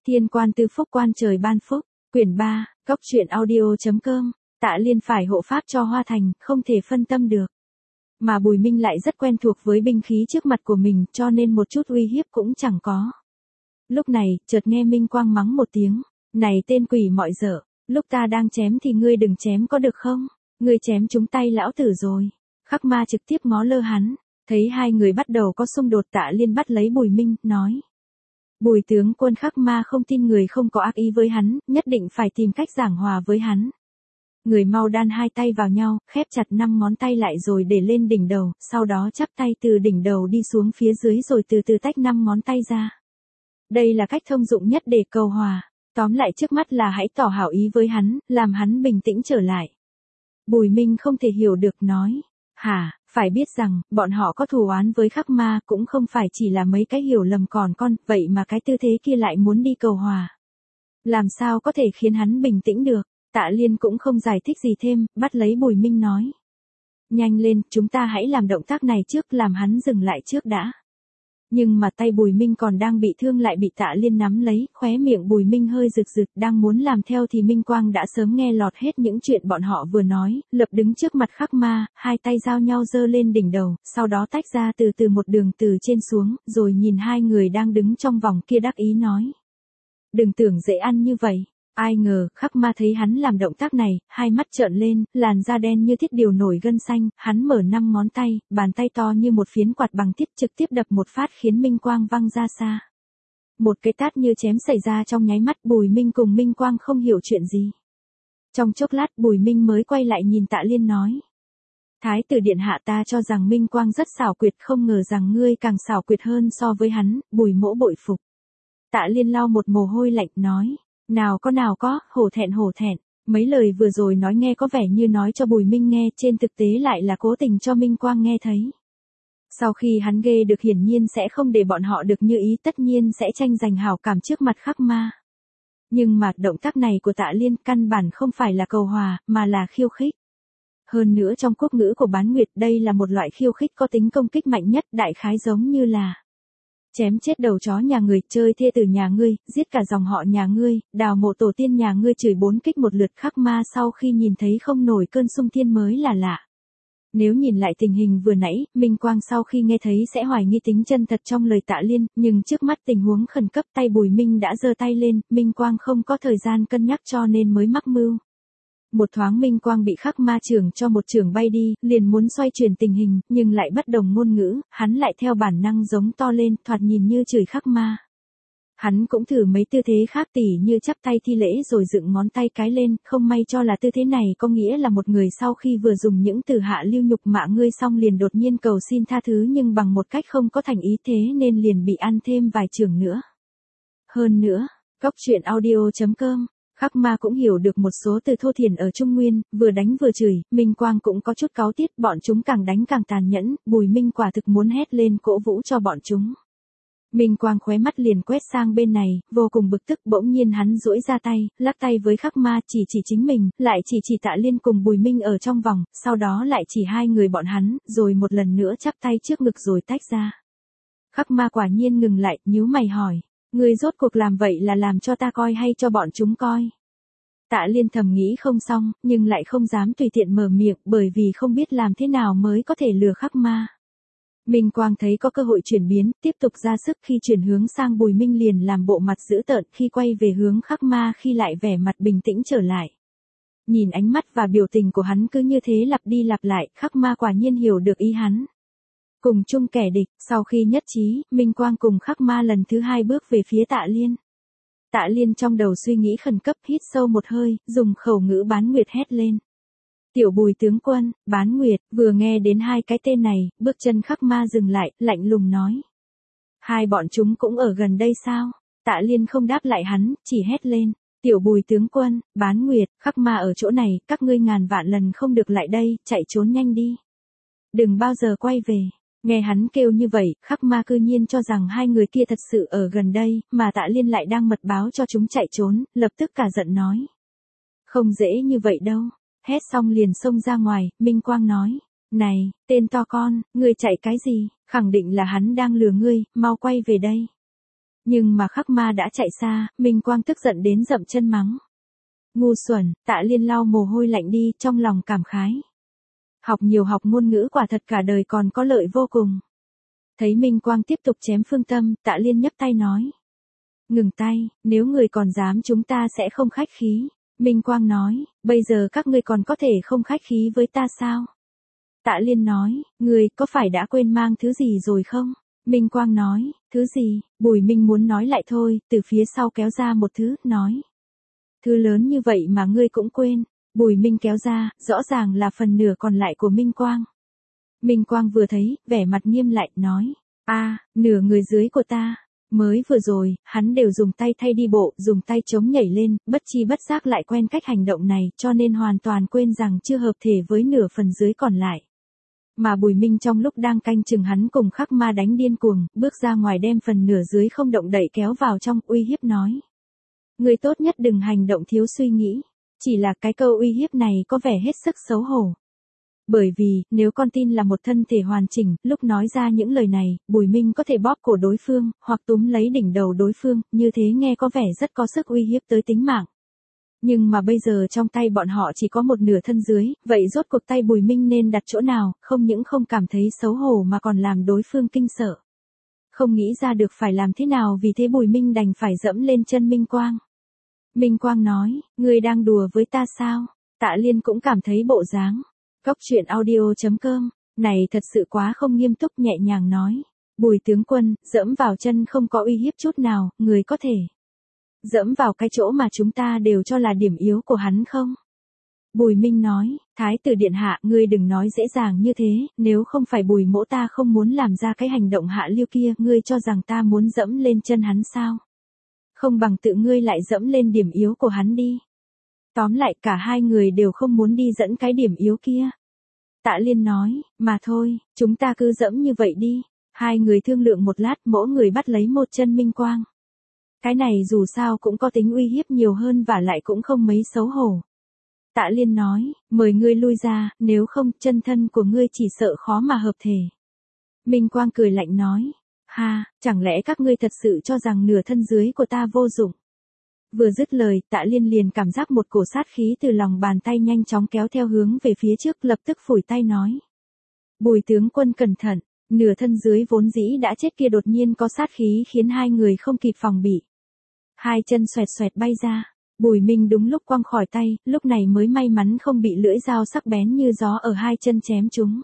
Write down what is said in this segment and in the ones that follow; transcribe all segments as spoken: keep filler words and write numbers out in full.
Thiên quan tư phúc quan trời ban phúc, quyển ba, góc truyện audio.com, Tạ Liên phải hộ pháp cho Hoa Thành, không thể phân tâm được. Mà Bùi Minh lại rất quen thuộc với binh khí trước mặt của mình, cho nên một chút uy hiếp cũng chẳng có. Lúc này, chợt nghe Minh Quang mắng một tiếng, này tên quỷ mọi dở, lúc ta đang chém thì ngươi đừng chém có được không? Ngươi chém trúng tay lão tử rồi. Khắc Ma trực tiếp ngó lơ hắn, thấy hai người bắt đầu có xung đột, Tạ Liên bắt lấy Bùi Minh, nói. Bùi tướng quân, Khắc Ma không tin người không có ác ý với hắn, nhất định phải tìm cách giảng hòa với hắn. Người mau đan hai tay vào nhau, khép chặt năm ngón tay lại rồi để lên đỉnh đầu, sau đó chắp tay từ đỉnh đầu đi xuống phía dưới rồi từ từ tách năm ngón tay ra. Đây là cách thông dụng nhất để cầu hòa. Tóm lại trước mắt là hãy tỏ hảo ý với hắn, làm hắn bình tĩnh trở lại. Bùi Minh không thể hiểu được, nói. Hả, phải biết rằng, bọn họ có thù oán với Khắc Ma, cũng không phải chỉ là mấy cái hiểu lầm còn con, vậy mà cái tư thế kia lại muốn đi cầu hòa. Làm sao có thể khiến hắn bình tĩnh được? Tạ Liên cũng không giải thích gì thêm, bắt lấy Bùi Minh nói. Nhanh lên, chúng ta hãy làm động tác này trước, làm hắn dừng lại trước đã. Nhưng mà tay Bùi Minh còn đang bị thương lại bị Tạ Liên nắm lấy, khóe miệng Bùi Minh hơi rực rực, đang muốn làm theo thì Minh Quang đã sớm nghe lọt hết những chuyện bọn họ vừa nói, lập đứng trước mặt Khắc Ma, hai tay giao nhau giơ lên đỉnh đầu, sau đó tách ra từ từ một đường từ trên xuống, rồi nhìn hai người đang đứng trong vòng kia đắc ý nói. Đừng tưởng dễ ăn như vậy. Ai ngờ, Khắc Ma thấy hắn làm động tác này, hai mắt trợn lên, làn da đen như thiết điều nổi gân xanh, hắn mở năm ngón tay, bàn tay to như một phiến quạt bằng thiết trực tiếp đập một phát khiến Minh Quang văng ra xa. Một cái tát như chém xảy ra trong nháy mắt, Bùi Minh cùng Minh Quang không hiểu chuyện gì. Trong chốc lát Bùi Minh mới quay lại nhìn Tạ Liên nói. Thái tử điện hạ, ta cho rằng Minh Quang rất xảo quyệt, không ngờ rằng ngươi càng xảo quyệt hơn so với hắn, Bùi mỗ bội phục. Tạ Liên lau một mồ hôi lạnh, nói. Nào có nào có, hổ thẹn hổ thẹn, mấy lời vừa rồi nói nghe có vẻ như nói cho Bùi Minh nghe, trên thực tế lại là cố tình cho Minh Quang nghe thấy. Sau khi hắn ghê được hiển nhiên sẽ không để bọn họ được như ý, tất nhiên sẽ tranh giành hảo cảm trước mặt Khắc Ma. Nhưng mà động tác này của Tạ Liên căn bản không phải là cầu hòa, mà là khiêu khích. Hơn nữa trong quốc ngữ của Bán Nguyệt đây là một loại khiêu khích có tính công kích mạnh nhất, đại khái giống như là chém chết đầu chó nhà người, chơi thê tử nhà ngươi, giết cả dòng họ nhà ngươi, đào mộ tổ tiên nhà ngươi, chửi bốn kích một lượt. Khắc Ma sau khi nhìn thấy không nổi cơn xung thiên mới là lạ. Nếu nhìn lại tình hình vừa nãy, Minh Quang sau khi nghe thấy sẽ hoài nghi tính chân thật trong lời Tạ Liên, nhưng trước mắt tình huống khẩn cấp, tay Bùi Minh đã giơ tay lên, Minh Quang không có thời gian cân nhắc cho nên mới mắc mưu. Một thoáng Minh Quang bị Khắc Ma chưởng cho một chưởng bay đi, liền muốn xoay chuyển tình hình, nhưng lại bất đồng ngôn ngữ, hắn lại theo bản năng giống to lên, thoạt nhìn như chửi Khắc Ma. Hắn cũng thử mấy tư thế khác, tỉ như chắp tay thi lễ rồi dựng ngón tay cái lên, không may cho là tư thế này có nghĩa là một người sau khi vừa dùng những từ hạ lưu nhục mạ ngươi xong liền đột nhiên cầu xin tha thứ, nhưng bằng một cách không có thành ý, thế nên liền bị ăn thêm vài chưởng nữa. Hơn nữa, góc truyện audio.com, Khắc Ma cũng hiểu được một số từ thô thiển ở Trung Nguyên, vừa đánh vừa chửi, Minh Quang cũng có chút cáu tiết, bọn chúng càng đánh càng tàn nhẫn, Bùi Minh quả thực muốn hét lên cổ vũ cho bọn chúng. Minh Quang khóe mắt liền quét sang bên này, vô cùng bực tức, bỗng nhiên hắn duỗi ra tay, lắc tay với Khắc Ma, chỉ chỉ chính mình, lại chỉ chỉ Tạ Liên cùng Bùi Minh ở trong vòng, sau đó lại chỉ hai người bọn hắn, rồi một lần nữa chắp tay trước ngực rồi tách ra. Khắc Ma quả nhiên ngừng lại, nhíu mày hỏi. Ngươi rốt cuộc làm vậy là làm cho ta coi hay cho bọn chúng coi? Tạ Liên thầm nghĩ không xong, nhưng lại không dám tùy tiện mở miệng, bởi vì không biết làm thế nào mới có thể lừa Khắc Ma. Minh Quang thấy có cơ hội chuyển biến, tiếp tục ra sức, khi chuyển hướng sang Bùi Minh liền làm bộ mặt dữ tợn, khi quay về hướng Khắc Ma khi lại vẻ mặt bình tĩnh trở lại. Nhìn ánh mắt và biểu tình của hắn cứ như thế lặp đi lặp lại, Khắc Ma quả nhiên hiểu được ý hắn. Cùng chung kẻ địch, sau khi nhất trí, Minh Quang cùng Khắc Ma lần thứ hai bước về phía Tạ Liên. Tạ Liên trong đầu suy nghĩ khẩn cấp, hít sâu một hơi, dùng khẩu ngữ Bán Nguyệt hét lên. Tiểu Bùi tướng quân, Bán Nguyệt, vừa nghe đến hai cái tên này, bước chân Khắc Ma dừng lại, lạnh lùng nói. Hai bọn chúng cũng ở gần đây sao? Tạ Liên không đáp lại hắn, chỉ hét lên. Tiểu Bùi tướng quân, Bán Nguyệt, Khắc Ma ở chỗ này, các ngươi ngàn vạn lần không được lại đây, chạy trốn nhanh đi. Đừng bao giờ quay về. Nghe hắn kêu như vậy, Khắc Ma cư nhiên cho rằng hai người kia thật sự ở gần đây, mà Tạ Liên lại đang mật báo cho chúng chạy trốn, lập tức cả giận nói. Không dễ như vậy đâu. Hét xong liền xông ra ngoài, Minh Quang nói. Này, tên to con, ngươi chạy cái gì, khẳng định là hắn đang lừa ngươi, mau quay về đây. Nhưng mà Khắc Ma đã chạy xa, Minh Quang tức giận đến dậm chân mắng. Ngu xuẩn, Tạ Liên lau mồ hôi lạnh đi, trong lòng cảm khái. Học nhiều học ngôn ngữ quả thật cả đời còn có lợi vô cùng. Thấy Minh Quang tiếp tục chém Phương Tâm, Tạ Liên nhấc tay nói. Ngừng tay, nếu người còn dám chúng ta sẽ không khách khí. Minh Quang nói, bây giờ các ngươi còn có thể không khách khí với ta sao? Tạ Liên nói, người có phải đã quên mang thứ gì rồi không? Minh Quang nói, thứ gì? Bùi Minh muốn nói lại thôi, từ phía sau kéo ra một thứ, nói. Thứ lớn như vậy mà ngươi cũng quên. Bùi Minh kéo ra, rõ ràng là phần nửa còn lại của Minh Quang. Minh Quang vừa thấy, vẻ mặt nghiêm lại, nói. A, nửa người dưới của ta. Mới vừa rồi, hắn đều dùng tay thay đi bộ, dùng tay chống nhảy lên, bất chi bất giác lại quen cách hành động này, cho nên hoàn toàn quên rằng chưa hợp thể với nửa phần dưới còn lại. Mà Bùi Minh trong lúc đang canh chừng hắn cùng Khắc Ma đánh điên cuồng, bước ra ngoài đem phần nửa dưới không động đậy kéo vào trong, uy hiếp nói. Người tốt nhất đừng hành động thiếu suy nghĩ. Chỉ là cái câu uy hiếp này có vẻ hết sức xấu hổ. Bởi vì, nếu con tin là một thân thể hoàn chỉnh, lúc nói ra những lời này, Bùi Minh có thể bóp cổ đối phương, hoặc túm lấy đỉnh đầu đối phương, như thế nghe có vẻ rất có sức uy hiếp tới tính mạng. Nhưng mà bây giờ trong tay bọn họ chỉ có một nửa thân dưới, vậy rốt cuộc tay Bùi Minh nên đặt chỗ nào, không những không cảm thấy xấu hổ mà còn làm đối phương kinh sợ. Không nghĩ ra được phải làm thế nào vì thế Bùi Minh đành phải dẫm lên chân Minh Quang. Minh Quang nói, ngươi đang đùa với ta sao? Tạ Liên cũng cảm thấy bộ dáng. Cóc truyện audio chấm com, này thật sự quá không nghiêm túc, nhẹ nhàng nói. Bùi tướng quân, dẫm vào chân không có uy hiếp chút nào, người có thể dẫm vào cái chỗ mà chúng ta đều cho là điểm yếu của hắn không? Bùi Minh nói, Thái tử điện hạ, ngươi đừng nói dễ dàng như thế, nếu không phải Bùi mỗ ta không muốn làm ra cái hành động hạ lưu kia, ngươi cho rằng ta muốn dẫm lên chân hắn sao? Không bằng tự ngươi lại dẫm lên điểm yếu của hắn đi. Tóm lại cả hai người đều không muốn đi dẫn cái điểm yếu kia. Tạ Liên nói, mà thôi, chúng ta cứ dẫm như vậy đi. Hai người thương lượng một lát, mỗi người bắt lấy một chân Minh Quang. Cái này dù sao cũng có tính uy hiếp nhiều hơn và lại cũng không mấy xấu hổ. Tạ Liên nói, mời ngươi lui ra, nếu không chân thân của ngươi chỉ sợ khó mà hợp thể. Minh Quang cười lạnh nói, ha, chẳng lẽ các ngươi thật sự cho rằng nửa thân dưới của ta vô dụng? Vừa dứt lời, Tạ Liên liền cảm giác một cổ sát khí từ lòng bàn tay nhanh chóng kéo theo hướng về phía trước, lập tức phủi tay nói. Bùi tướng quân cẩn thận, nửa thân dưới vốn dĩ đã chết kia đột nhiên có sát khí khiến hai người không kịp phòng bị. Hai chân xoẹt xoẹt bay ra, Bùi Minh đúng lúc quăng khỏi tay, lúc này mới may mắn không bị lưỡi dao sắc bén như gió ở hai chân chém trúng.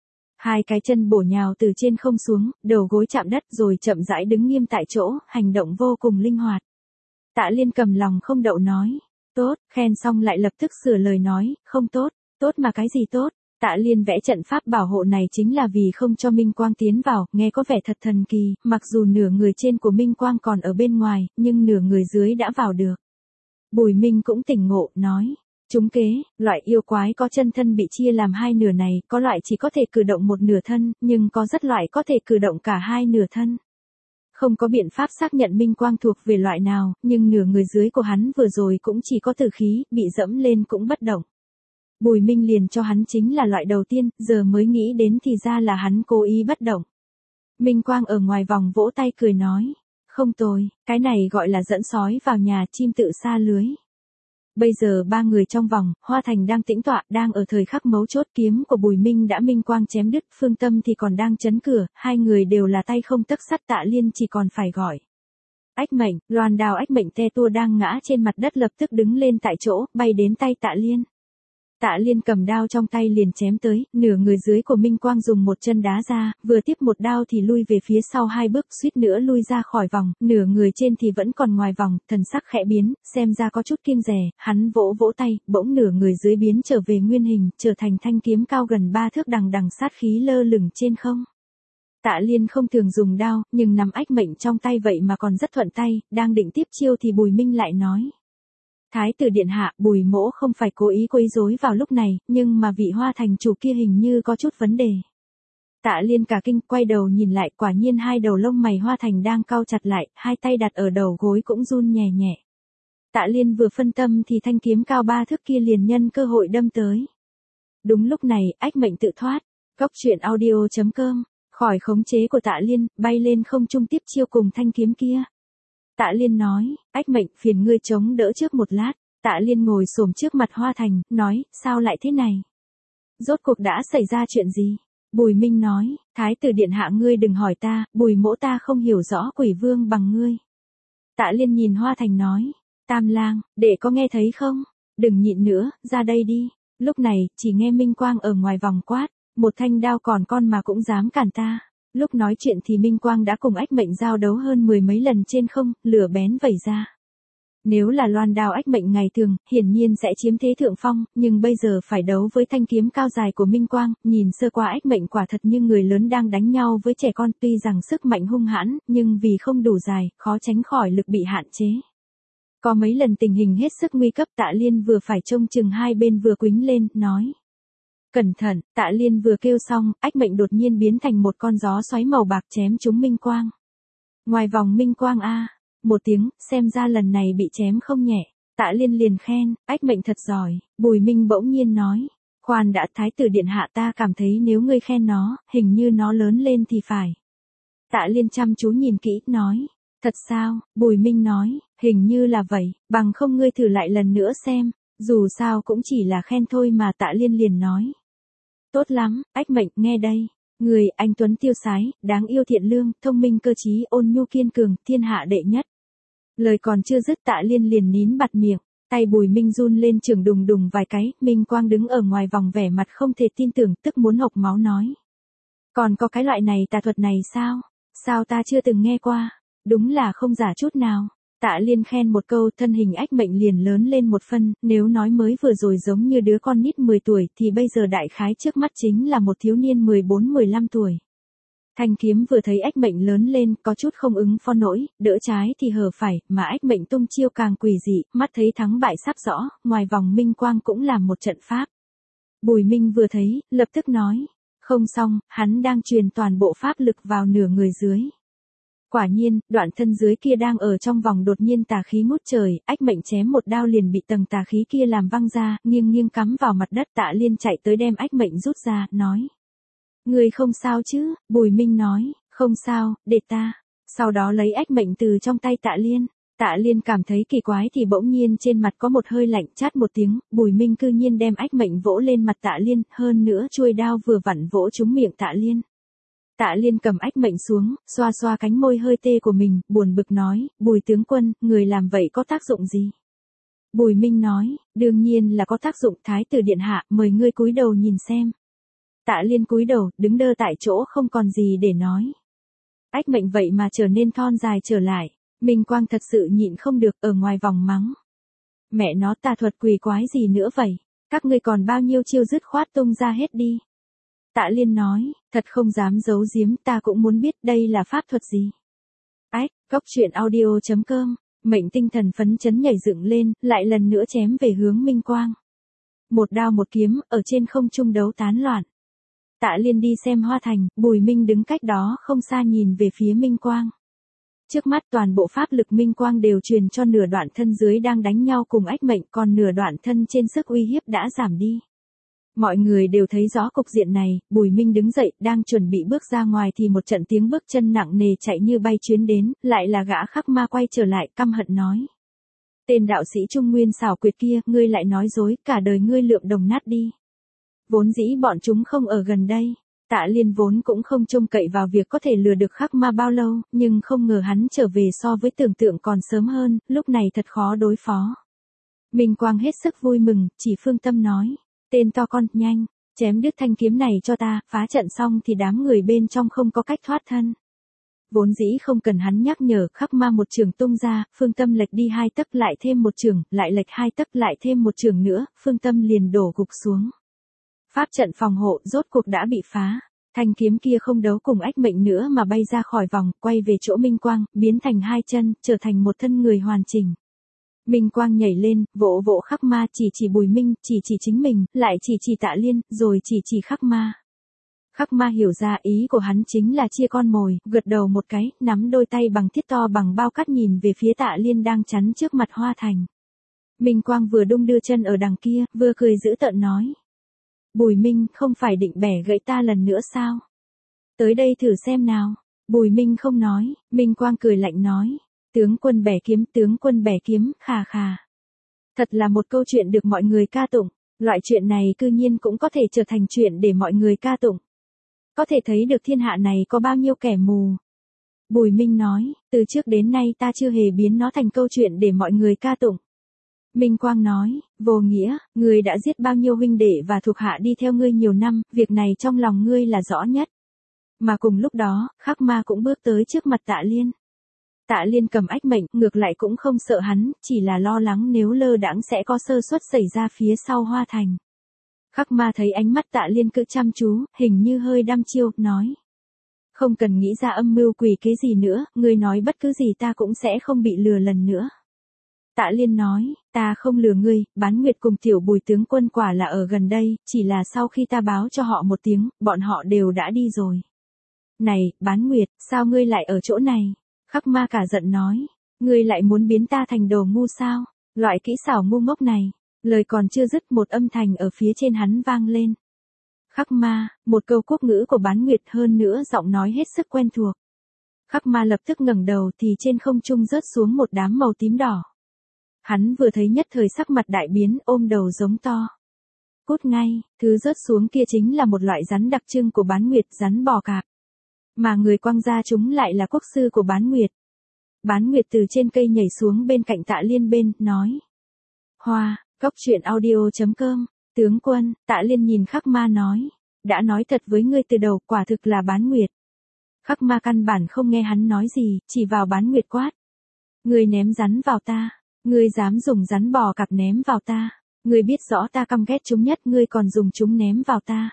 Hai cái chân bổ nhào từ trên không xuống, đầu gối chạm đất rồi chậm rãi đứng nghiêm tại chỗ, hành động vô cùng linh hoạt. Tạ Liên cầm lòng không đậu nói, tốt, khen xong lại lập tức sửa lời nói, không tốt, tốt mà cái gì tốt? Tạ Liên vẽ trận pháp bảo hộ này chính là vì không cho Minh Quang tiến vào, nghe có vẻ thật thần kỳ, mặc dù nửa người trên của Minh Quang còn ở bên ngoài, nhưng nửa người dưới đã vào được. Bùi Minh cũng tỉnh ngộ, nói, trúng kế, loại yêu quái có chân thân bị chia làm hai nửa này, có loại chỉ có thể cử động một nửa thân, nhưng có rất loại có thể cử động cả hai nửa thân. Không có biện pháp xác nhận Minh Quang thuộc về loại nào, nhưng nửa người dưới của hắn vừa rồi cũng chỉ có tử khí, bị dẫm lên cũng bất động. Bùi Minh liền cho hắn chính là loại đầu tiên, giờ mới nghĩ đến thì ra là hắn cố ý bất động. Minh Quang ở ngoài vòng vỗ tay cười nói, không tồi, cái này gọi là dẫn sói vào nhà, chim tự sa lưới. Bây giờ ba người trong vòng, Hoa Thành đang tĩnh tọa, đang ở thời khắc mấu chốt, kiếm của Bùi Minh đã Minh Quang chém đứt, Phương Tâm thì còn đang chấn cửa, hai người đều là tay không tấc sắt. Tạ Liên chỉ còn phải gọi. Ách Mệnh, loan đao Ách Mệnh te tua đang ngã trên mặt đất lập tức đứng lên tại chỗ, bay đến tay Tạ Liên. Tạ Liên cầm đao trong tay liền chém tới, nửa người dưới của Minh Quang dùng một chân đá ra, vừa tiếp một đao thì lui về phía sau hai bước, suýt nữa lui ra khỏi vòng, nửa người trên thì vẫn còn ngoài vòng, thần sắc khẽ biến, xem ra có chút kiêng dè, hắn vỗ vỗ tay, bỗng nửa người dưới biến trở về nguyên hình, trở thành thanh kiếm cao gần ba thước đằng đằng sát khí lơ lửng trên không. Tạ Liên không thường dùng đao, nhưng nắm Ách Mệnh trong tay vậy mà còn rất thuận tay, đang định tiếp chiêu thì Bùi Minh lại nói. Thái tử điện hạ, Bùi mỗ không phải cố ý quấy rối vào lúc này, nhưng mà vị Hoa Thành chủ kia hình như có chút vấn đề. Tạ Liên cả kinh, quay đầu nhìn lại, quả nhiên hai đầu lông mày Hoa Thành đang cau chặt lại, hai tay đặt ở đầu gối cũng run nhẹ nhẹ. Tạ Liên vừa phân tâm thì thanh kiếm cao ba thước kia liền nhân cơ hội đâm tới. Đúng lúc này, Ách Mệnh tự thoát. Cóc truyện audio chấm com, khỏi khống chế của Tạ Liên, bay lên không trung tiếp chiêu cùng thanh kiếm kia. Tạ Liên nói, ách mệnh phiền ngươi chống đỡ trước một lát. Tạ Liên ngồi xổm trước mặt Hoa Thành, nói, sao lại thế này? Rốt cuộc đã xảy ra chuyện gì? Bùi Minh nói, Thái tử điện hạ ngươi đừng hỏi ta, Bùi mỗ ta không hiểu rõ quỷ vương bằng ngươi. Tạ Liên nhìn Hoa Thành nói, Tam lang, đệ có nghe thấy không? Đừng nhịn nữa, ra đây đi. Lúc này, chỉ nghe Minh Quang ở ngoài vòng quát, một thanh đao còn con mà cũng dám cản ta. Lúc nói chuyện thì Minh Quang đã cùng ách mệnh giao đấu hơn mười mấy lần trên không, lửa bén vẩy ra. Nếu là loan đao ách mệnh ngày thường, hiển nhiên sẽ chiếm thế thượng phong, nhưng bây giờ phải đấu với thanh kiếm cao dài của Minh Quang, nhìn sơ qua ách mệnh quả thật như người lớn đang đánh nhau với trẻ con, tuy rằng sức mạnh hung hãn, nhưng vì không đủ dài, khó tránh khỏi lực bị hạn chế. Có mấy lần tình hình hết sức nguy cấp, Tạ Liên vừa phải trông chừng hai bên vừa quýnh lên, nói. Cẩn thận, Tạ Liên vừa kêu xong, ách mệnh đột nhiên biến thành một con gió xoáy màu bạc chém trúng Minh Quang. Ngoài vòng Minh Quang a, một tiếng, xem ra lần này bị chém không nhẹ. Tạ Liên liền khen, ách mệnh thật giỏi. Bùi Minh bỗng nhiên nói, khoan đã, Thái tử điện hạ, ta cảm thấy nếu ngươi khen nó, hình như nó lớn lên thì phải. Tạ Liên chăm chú nhìn kỹ, nói, thật sao? Bùi Minh nói, hình như là vậy, bằng không ngươi thử lại lần nữa xem, dù sao cũng chỉ là khen thôi mà. Tạ Liên liền nói, tốt lắm, ách mệnh, nghe đây. Người, anh tuấn tiêu sái, đáng yêu thiện lương, thông minh cơ trí, ôn nhu kiên cường, thiên hạ đệ nhất. Lời còn chưa dứt, Tạ Liên liền nín bặt miệng, tay Bùi Minh run lên chưởng đùng đùng vài cái. Minh Quang đứng ở ngoài vòng vẻ mặt không thể tin tưởng, tức muốn hộc máu nói. Còn có cái loại này tà thuật này sao? Sao ta chưa từng nghe qua? Đúng là không giả chút nào. Tạ Liên khen một câu, thân hình ách mệnh liền lớn lên một phân, nếu nói mới vừa rồi giống như đứa con nít mười tuổi thì bây giờ đại khái trước mắt chính là một thiếu niên mười bốn mười lăm tuổi. Thanh kiếm vừa thấy ách mệnh lớn lên, có chút không ứng phó nổi, đỡ trái thì hở phải, mà ách mệnh tung chiêu càng quỷ dị, mắt thấy thắng bại sắp rõ, ngoài vòng Minh Quang cũng làm một trận pháp. Bùi Minh vừa thấy, lập tức nói, không xong, hắn đang truyền toàn bộ pháp lực vào nửa người dưới. Quả nhiên, đoạn thân dưới kia đang ở trong vòng đột nhiên tà khí ngút trời, ách mệnh chém một đao liền bị tầng tà khí kia làm văng ra, nghiêng nghiêng cắm vào mặt đất. Tạ Liên chạy tới đem ách mệnh rút ra, nói. Người không sao chứ? Bùi Minh nói, không sao, để ta. Sau đó lấy ách mệnh từ trong tay Tạ Liên. Tạ Liên cảm thấy kỳ quái thì bỗng nhiên trên mặt có một hơi lạnh, chát một tiếng, Bùi Minh cư nhiên đem ách mệnh vỗ lên mặt Tạ Liên, hơn nữa chuôi đao vừa vặn vỗ trúng miệng Tạ Liên. Tạ Liên cầm ách mệnh xuống, xoa xoa cánh môi hơi tê của mình, buồn bực nói, Bùi tướng quân, người làm vậy có tác dụng gì? Bùi Minh nói, đương nhiên là có tác dụng. Thái tử điện hạ, mời ngươi cúi đầu nhìn xem. Tạ Liên cúi đầu, đứng đơ tại chỗ không còn gì để nói. Ách mệnh vậy mà trở nên thon dài trở lại. Minh Quang thật sự nhịn không được, ở ngoài vòng mắng. Mẹ nó, tà thuật quỷ quái gì nữa vậy? Các ngươi còn bao nhiêu chiêu dứt khoát tung ra hết đi. Tạ Liên nói, thật không dám giấu giếm, ta cũng muốn biết đây là pháp thuật gì. Ách, cốc truyện audio chấm com, mệnh tinh thần phấn chấn nhảy dựng lên, lại lần nữa chém về hướng Minh Quang. Một đao một kiếm, ở trên không trung đấu tán loạn. Tạ Liên đi xem Hoa Thành, Bùi Minh đứng cách đó không xa nhìn về phía Minh Quang. Trước mắt toàn bộ pháp lực Minh Quang đều truyền cho nửa đoạn thân dưới đang đánh nhau cùng ách mệnh, còn nửa đoạn thân trên sức uy hiếp đã giảm đi. Mọi người đều thấy rõ cục diện này, Bùi Minh đứng dậy, đang chuẩn bị bước ra ngoài thì một trận tiếng bước chân nặng nề chạy như bay chuyến đến, lại là gã Khắc Ma quay trở lại, căm hận nói. Tên đạo sĩ Trung Nguyên xảo quyệt kia, ngươi lại nói dối, cả đời ngươi lượm đồng nát đi. Vốn dĩ bọn chúng không ở gần đây. Tạ Liên vốn cũng không trông cậy vào việc có thể lừa được Khắc Ma bao lâu, nhưng không ngờ hắn trở về so với tưởng tượng còn sớm hơn, lúc này thật khó đối phó. Minh Quang hết sức vui mừng, chỉ phương tâm nói. Tên to con, nhanh, chém đứt thanh kiếm này cho ta, phá trận xong thì đám người bên trong không có cách thoát thân. Vốn dĩ không cần hắn nhắc nhở, Khắc Ma một trường tung ra, phương tâm lệch đi hai tấc lại thêm một trường, lại lệch hai tấc lại thêm một trường nữa, phương tâm liền đổ gục xuống. Pháp trận phòng hộ rốt cuộc đã bị phá, thanh kiếm kia không đấu cùng ách mệnh nữa mà bay ra khỏi vòng, quay về chỗ Minh Quang, biến thành hai chân, trở thành một thân người hoàn chỉnh. Minh Quang nhảy lên, vỗ vỗ Khắc Ma, chỉ chỉ Bùi Minh, chỉ chỉ chính mình, lại chỉ chỉ Tạ Liên, rồi chỉ chỉ Khắc Ma. Khắc Ma hiểu ra ý của hắn chính là chia con mồi, gật đầu một cái, nắm đôi tay bằng thiết to bằng bao cát nhìn về phía Tạ Liên đang chắn trước mặt Hoa Thành. Minh Quang vừa đung đưa chân ở đằng kia, vừa cười giễu tợn nói. Bùi Minh, không phải định bẻ gãy ta lần nữa sao? Tới đây thử xem nào. Bùi Minh không nói, Minh Quang cười lạnh nói. Tướng quân bẻ kiếm, tướng quân bẻ kiếm, khà khà. Thật là một câu chuyện được mọi người ca tụng, loại chuyện này cư nhiên cũng có thể trở thành chuyện để mọi người ca tụng. Có thể thấy được thiên hạ này có bao nhiêu kẻ mù. Bùi Minh nói, từ trước đến nay ta chưa hề biến nó thành câu chuyện để mọi người ca tụng. Minh Quang nói, vô nghĩa, ngươi đã giết bao nhiêu huynh đệ và thuộc hạ đi theo ngươi nhiều năm, việc này trong lòng ngươi là rõ nhất. Mà cùng lúc đó, Khắc Ma cũng bước tới trước mặt Tạ Liên. Tạ Liên cầm ách mệnh, ngược lại cũng không sợ hắn, chỉ là lo lắng nếu lơ đãng sẽ có sơ suất xảy ra phía sau Hoa Thành. Khắc Ma thấy ánh mắt Tạ Liên cứ chăm chú, hình như hơi đăm chiêu, nói. Không cần nghĩ ra âm mưu quỷ kế gì nữa, ngươi nói bất cứ gì ta cũng sẽ không bị lừa lần nữa. Tạ Liên nói, ta không lừa ngươi, Bán Nguyệt cùng tiểu Bùi tướng quân quả là ở gần đây, chỉ là sau khi ta báo cho họ một tiếng, bọn họ đều đã đi rồi. Này, Bán Nguyệt, sao ngươi lại ở chỗ này? Khắc Ma cả giận nói, ngươi lại muốn biến ta thành đồ ngu sao? Loại kỹ xảo ngu ngốc này. Lời còn chưa dứt một âm thanh ở phía trên hắn vang lên. Khắc Ma, một câu quốc ngữ của Bán Nguyệt hơn nữa giọng nói hết sức quen thuộc. Khắc Ma lập tức ngẩng đầu thì trên không trung rớt xuống một đám màu tím đỏ. Hắn vừa thấy nhất thời sắc mặt đại biến, ôm đầu giống to. Cút ngay, thứ rớt xuống kia chính là một loại rắn đặc trưng của Bán Nguyệt, rắn bò cạp. Mà người quăng ra chúng lại là quốc sư của Bán Nguyệt. Bán Nguyệt từ trên cây nhảy xuống bên cạnh Tạ Liên bên, nói. Hoa, Cốc truyện audio chấm com, tướng quân, Tạ Liên nhìn Khắc Ma nói. Đã nói thật với ngươi từ đầu, quả thực là Bán Nguyệt. Khắc Ma căn bản không nghe hắn nói gì, chỉ vào Bán Nguyệt quát. Ngươi ném rắn vào ta. Ngươi dám dùng rắn bò cạp ném vào ta. Ngươi biết rõ ta căm ghét chúng nhất, ngươi còn dùng chúng ném vào ta.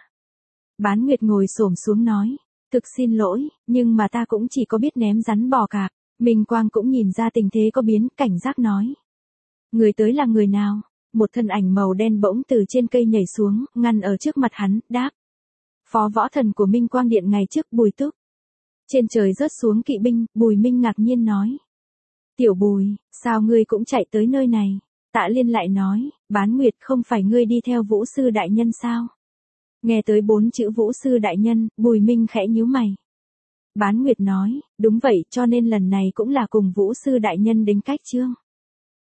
Bán Nguyệt ngồi xổm xuống nói. Thực xin lỗi, nhưng mà ta cũng chỉ có biết ném rắn bò cạp. Minh Quang cũng nhìn ra tình thế có biến, cảnh giác nói. Người tới là người nào? Một thân ảnh màu đen bỗng từ trên cây nhảy xuống, ngăn ở trước mặt hắn, đáp. Phó võ thần của Minh Quang Điện ngày trước, Bùi Túc. Trên trời rớt xuống kỵ binh, Bùi Minh ngạc nhiên nói. Tiểu Bùi, sao ngươi cũng chạy tới nơi này? Tạ Liên lại nói, Bán Nguyệt không phải ngươi đi theo Vũ Sư Đại Nhân sao? Nghe tới bốn chữ Vũ Sư Đại Nhân, Bùi Minh khẽ nhíu mày. Bán Nguyệt nói, đúng vậy, cho nên lần này cũng là cùng Vũ Sư Đại Nhân đính cách chương.